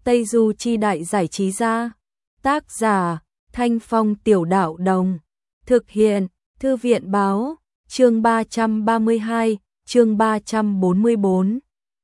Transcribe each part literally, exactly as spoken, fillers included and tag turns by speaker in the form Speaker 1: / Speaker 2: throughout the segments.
Speaker 1: Tây Du Chi Đại Giải Trí Gia. Tác giả Thanh Phong Tiểu Đạo Đồng. Thực hiện Thư viện Báo. Chương ba trăm ba mươi hai, chương ba trăm bốn mươi bốn.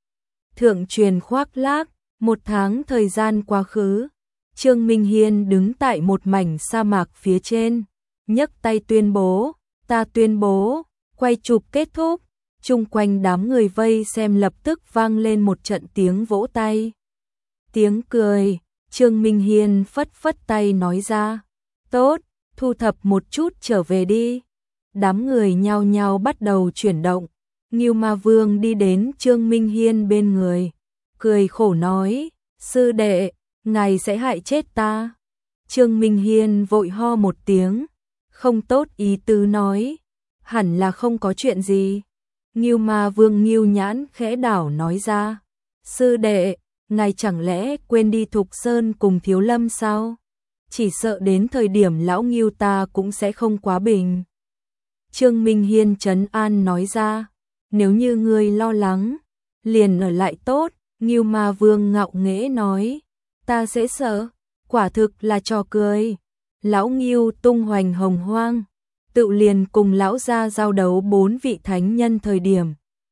Speaker 1: Thượng truyền khoác lác. Một tháng thời gian quá khứ, Trương Minh Hiên đứng tại một mảnh sa mạc phía trên, nhấc tay tuyên bố, ta tuyên bố, quay chụp kết thúc. Chung quanh đám người vây xem lập tức vang lên một trận tiếng vỗ tay. Tiếng cười, Trương Minh Hiên phất phất tay nói ra, tốt, thu thập một chút trở về đi. Đám người nhao nhao bắt đầu chuyển động. Ngưu Ma Vương đi đến Trương Minh Hiên bên người, cười khổ nói, sư đệ, ngài sẽ hại chết ta. Trương Minh Hiên vội ho một tiếng, không tốt ý tứ nói, hẳn là không có chuyện gì. Ngưu Ma Vương Ngưu Nhãn khẽ đảo nói ra, sư đệ, ngài chẳng lẽ quên đi Thục Sơn cùng Thiếu Lâm sao? Chỉ sợ đến thời điểm lão Ngưu ta cũng sẽ không quá bình. Trương Minh Hiên trấn an nói ra, nếu như ngươi lo lắng, liền ở lại tốt. Ngưu Ma Vương ngạo nghễ nói, ta sẽ sợ, quả thực là trò cười. Lão Ngưu tung hoành hồng hoang, tự liền cùng lão gia giao đấu bốn vị thánh nhân thời điểm.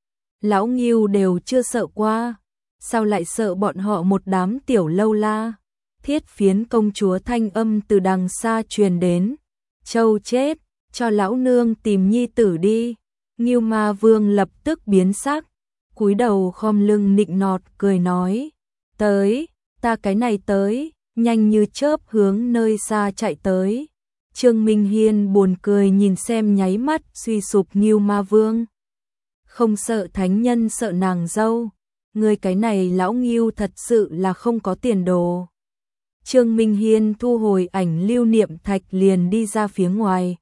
Speaker 1: Lão Ngưu đều chưa sợ qua, sao lại sợ bọn họ một đám tiểu lâu la. Thiết Phiến công chúa thanh âm từ đằng xa truyền đến, châu chết, cho lão nương tìm nhi tử đi. Ngưu Ma Vương lập tức biến sắc, cúi đầu khom lưng nịnh nọt cười nói, tới, ta cái này tới, nhanh như chớp hướng nơi xa chạy tới. Trương Minh Hiên buồn cười nhìn xem nháy mắt suy sụp Ngưu Ma Vương. Không sợ thánh nhân sợ nàng dâu, người cái này lão Ngưu thật sự là không có tiền đồ. Trương Minh Hiên thu hồi ảnh lưu niệm thạch liền đi ra phía ngoài.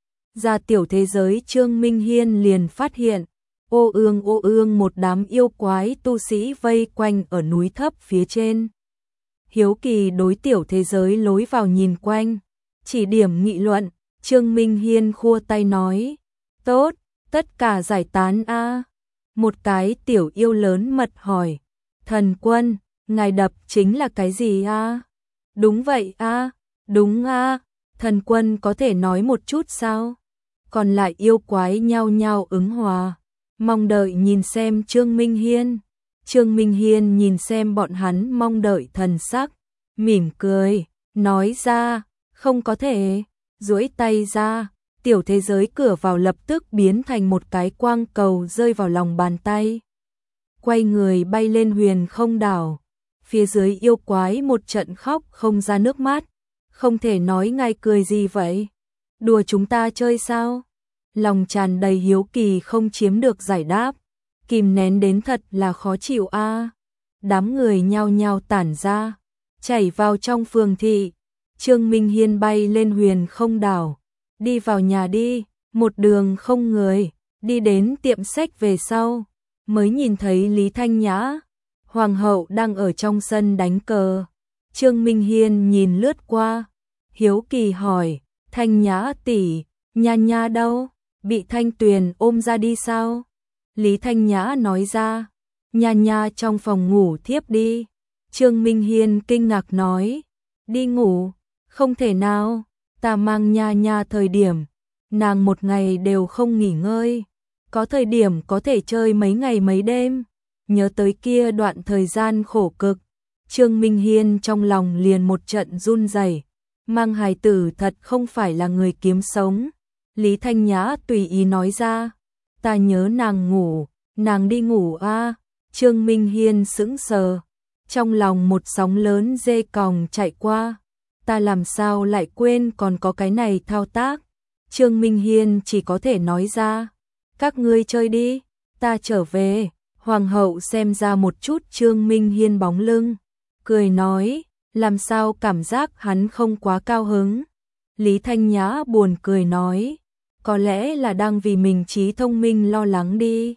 Speaker 1: Ra tiểu thế giới Trương Minh Hiên liền phát hiện, ô ương ô ương một đám yêu quái tu sĩ vây quanh ở núi thấp phía trên. Hiếu kỳ đối tiểu thế giới lối vào nhìn quanh, chỉ điểm nghị luận. Trương Minh Hiên khua tay nói, tốt, tất cả giải tán a. Một cái tiểu yêu lớn mật hỏi, thần quân, ngài đập chính là cái gì a? Đúng vậy a, đúng a, thần quân có thể nói một chút sao? Còn lại yêu quái nhao nhao ứng hòa, mong đợi nhìn xem Trương Minh Hiên. Trương Minh Hiên nhìn xem bọn hắn mong đợi thần sắc, mỉm cười, nói ra, không có thể. Duỗi tay ra, tiểu thế giới cửa vào lập tức biến thành một cái quang cầu rơi vào lòng bàn tay. Quay người bay lên huyền không đảo, phía dưới yêu quái một trận khóc không ra nước mắt. Không thể nói ngài cười gì vậy? Đùa chúng ta chơi sao? Lòng tràn đầy hiếu kỳ không chiếm được giải đáp, kìm nén đến thật là khó chịu a. À. Đám người nhao nhao tản ra, chảy vào trong phường thị. Trương Minh Hiên bay lên huyền không đảo, đi vào nhà đi. Một đường không người, đi đến tiệm sách về sau, mới nhìn thấy Lý Thanh Nhã, hoàng hậu đang ở trong sân đánh cờ. Trương Minh Hiên nhìn lướt qua, hiếu kỳ hỏi, Thanh Nhã tỷ, Nha Nha đâu? Bị Thanh Tuyền ôm ra đi sao? Lý Thanh Nhã nói ra, Nha Nha trong phòng ngủ thiếp đi. Trương Minh Hiên kinh ngạc nói, đi ngủ? Không thể nào, ta mang Nha Nha thời điểm, nàng một ngày đều không nghỉ ngơi, có thời điểm có thể chơi mấy ngày mấy đêm. Nhớ tới kia đoạn thời gian khổ cực, Trương Minh Hiên trong lòng liền một trận run rẩy. Mang hài tử thật không phải là người kiếm sống. Lý Thanh Nhã tùy ý nói ra, ta nhớ nàng ngủ, nàng đi ngủ a. À. Trương Minh Hiên sững sờ, trong lòng một sóng lớn dê còng chạy qua, ta làm sao lại quên còn có cái này thao tác. Trương Minh Hiên chỉ có thể nói ra, các ngươi chơi đi, ta trở về. Hoàng hậu xem ra một chút Trương Minh Hiên bóng lưng, cười nói, làm sao cảm giác hắn không quá cao hứng. Lý Thanh Nhã buồn cười nói, có lẽ là đang vì mình trí thông minh lo lắng đi.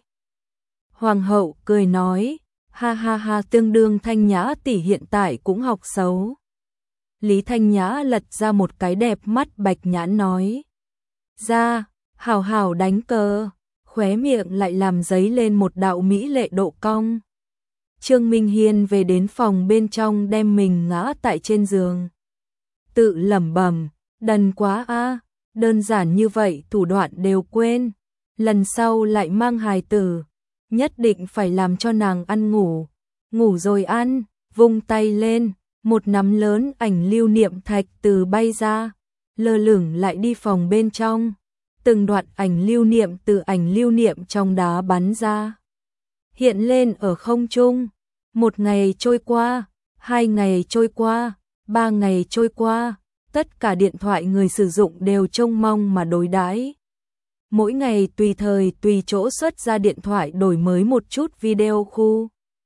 Speaker 1: Hoàng hậu cười nói, ha ha ha, tương đương Thanh Nhã tỷ hiện tại cũng học xấu. Lý Thanh Nhã lật ra một cái đẹp mắt bạch nhãn nói, ra, hào hào đánh cờ. Khóe miệng lại làm giấy lên một đạo mỹ lệ độ cong. Trương Minh Hiên về đến phòng bên trong đem mình ngã tại trên giường. Tự lẩm bẩm, đần quá a, đơn giản như vậy thủ đoạn đều quên. Lần sau lại mang hài tử, nhất định phải làm cho nàng ăn ngủ. Ngủ rồi ăn, vung tay lên, một nắm lớn ảnh lưu niệm thạch từ bay ra, lơ lửng lại đi phòng bên trong. Từng đoạn ảnh lưu niệm từ ảnh lưu niệm trong đá bắn ra, hiện lên ở không trung. Một ngày trôi qua, hai ngày trôi qua, ba ngày trôi qua, tất cả điện thoại người sử dụng đều trông mong mà đối đãi. Mỗi ngày tùy thời tùy chỗ xuất ra điện thoại đổi mới một chút video khu.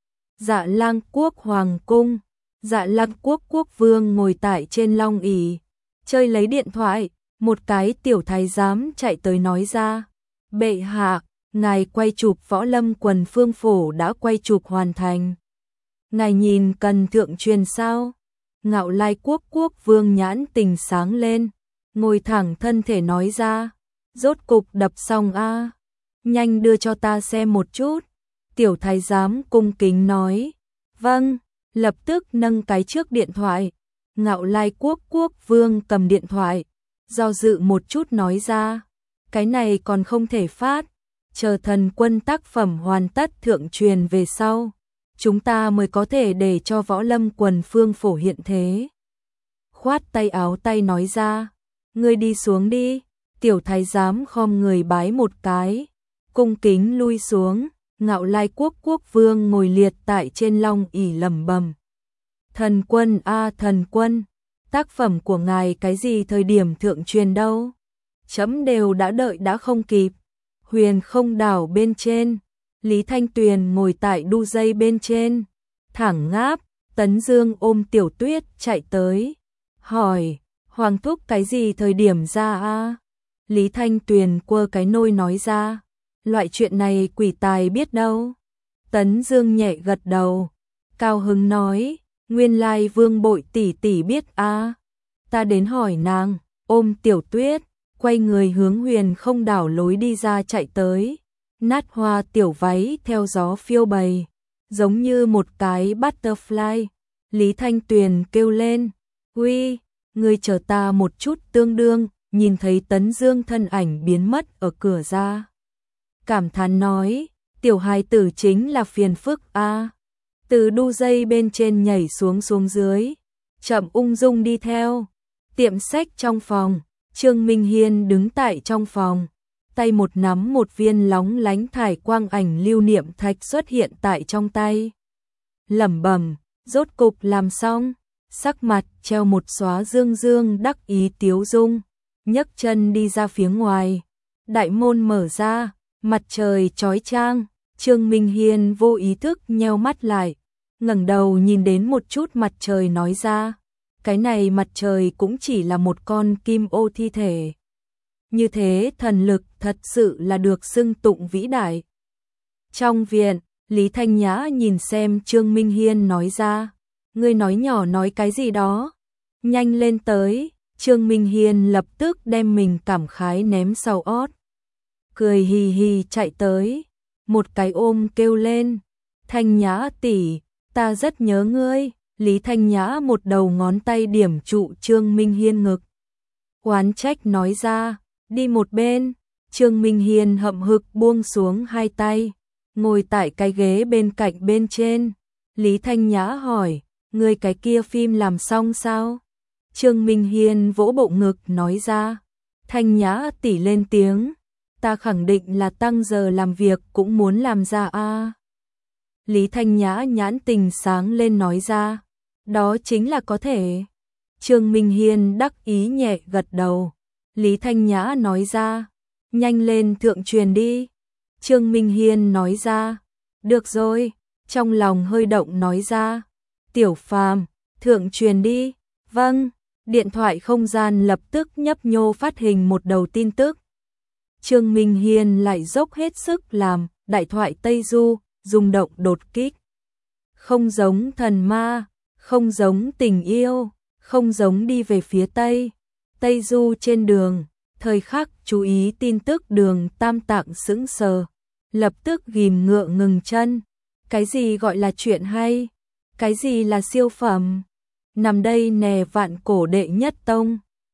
Speaker 1: Dạ Lang quốc hoàng cung, Dạ Lang quốc quốc vương ngồi tại trên long ỷ, chơi lấy điện thoại, một cái tiểu thái giám chạy tới nói ra, bệ hạ, ngài quay chụp Võ Lâm quần phương phổ đã quay chụp hoàn thành. Ngài nhìn cần thượng truyền sao? Ngạo Lai quốc quốc vương nhãn tình sáng lên, ngồi thẳng thân thể nói ra, rốt cục đập xong a, nhanh đưa cho ta xem một chút. Tiểu thái giám cung kính nói, vâng, lập tức nâng cái trước điện thoại. Ngạo Lai quốc quốc vương cầm điện thoại, do dự một chút nói ra, cái này còn không thể phát, chờ thần quân tác phẩm hoàn tất thượng truyền về sau, chúng ta mới có thể để cho Võ Lâm quần phương phổ hiện thế. Khoát tay áo tay nói ra, ngươi đi xuống đi. Tiểu thái giám khom người bái một cái, cung kính lui xuống. Ngạo Lai quốc quốc vương ngồi liệt tại trên long ỷ lẩm bẩm, thần quân a thần quân, tác phẩm của ngài cái gì thời điểm thượng truyền đâu? Chấm đều đã đợi đã không kịp. Huyền Không đảo bên trên, Lý Thanh Tuyền ngồi tại đu dây bên trên, thẳng ngáp. Tấn Dương ôm Tiểu Tuyết chạy tới, hỏi, hoàng thúc cái gì thời điểm ra a? Lý Thanh Tuyền quơ cái nôi nói ra, loại chuyện này quỷ tài biết đâu. Tấn Dương nhẹ gật đầu, cao hứng nói, nguyên lai Vương Bội tỷ tỷ biết a, ta đến hỏi nàng. Ôm Tiểu Tuyết, quay người hướng Huyền Không đảo lối đi ra chạy tới. Nát hoa tiểu váy theo gió phiêu bày, giống như một cái butterfly. Lý Thanh Tuyền kêu lên, uy, ngươi chờ ta một chút. Tương đương nhìn thấy Tấn Dương thân ảnh biến mất ở cửa ra, cảm thán nói, tiểu hài tử chính là phiền phức a. Từ đu dây bên trên nhảy xuống xuống dưới, chậm ung dung đi theo. Tiệm sách trong phòng, Trương Minh Hiên đứng tại trong phòng, tay một nắm một viên lóng lánh thải quang ảnh lưu niệm thạch xuất hiện tại trong tay. Lẩm bẩm, rốt cục làm xong, sắc mặt treo một xóa dương dương đắc ý tiếu dung, nhấc chân đi ra phía ngoài. Đại môn mở ra, mặt trời chói chang, Trương Minh Hiên vô ý thức nheo mắt lại, ngẩng đầu nhìn đến một chút mặt trời nói ra, cái này mặt trời cũng chỉ là một con kim ô thi thể. Như thế thần lực thật sự là được xưng tụng vĩ đại. Trong viện, Lý Thanh Nhã nhìn xem Trương Minh Hiên nói ra, ngươi nói nhỏ nói cái gì đó, nhanh lên tới. Trương Minh Hiên lập tức đem mình cảm khái ném sau ót, cười hì hì chạy tới, một cái ôm kêu lên, Thanh Nhã tỷ, ta rất nhớ ngươi. Lý Thanh Nhã một đầu ngón tay điểm trụ Trương Minh Hiên ngực, oán trách nói ra, đi một bên. Trương Minh Hiên hậm hực buông xuống hai tay, ngồi tại cái ghế bên cạnh bên trên. Lý Thanh Nhã hỏi, ngươi cái kia phim làm xong sao? Trương Minh Hiên vỗ bộ ngực nói ra, Thanh Nhã tỷ lên tiếng, ta khẳng định là tăng giờ làm việc cũng muốn làm ra a. Lý Thanh Nhã nhãn tình sáng lên nói ra, đó chính là có thể. Trương Minh Hiên đắc ý nhẹ gật đầu. Lý Thanh Nhã nói ra, nhanh lên thượng truyền đi. Trương Minh Hiên nói ra, được rồi. Trong lòng hơi động nói ra, Tiểu Phàm, thượng truyền đi. Vâng. Điện thoại không gian lập tức nhấp nhô phát hình một đầu tin tức. Trương Minh Hiên lại dốc hết sức làm, đại thoại Tây Du, rung động đột kích. Không giống thần ma, không giống tình yêu, không giống đi về phía Tây. Tây Du trên đường, thời khắc chú ý tin tức Đường Tam Tạng sững sờ, lập tức ghim ngựa ngừng chân. Cái gì gọi là chuyện hay? Cái gì là siêu phẩm? Nằm đây nè vạn cổ đệ nhất tông.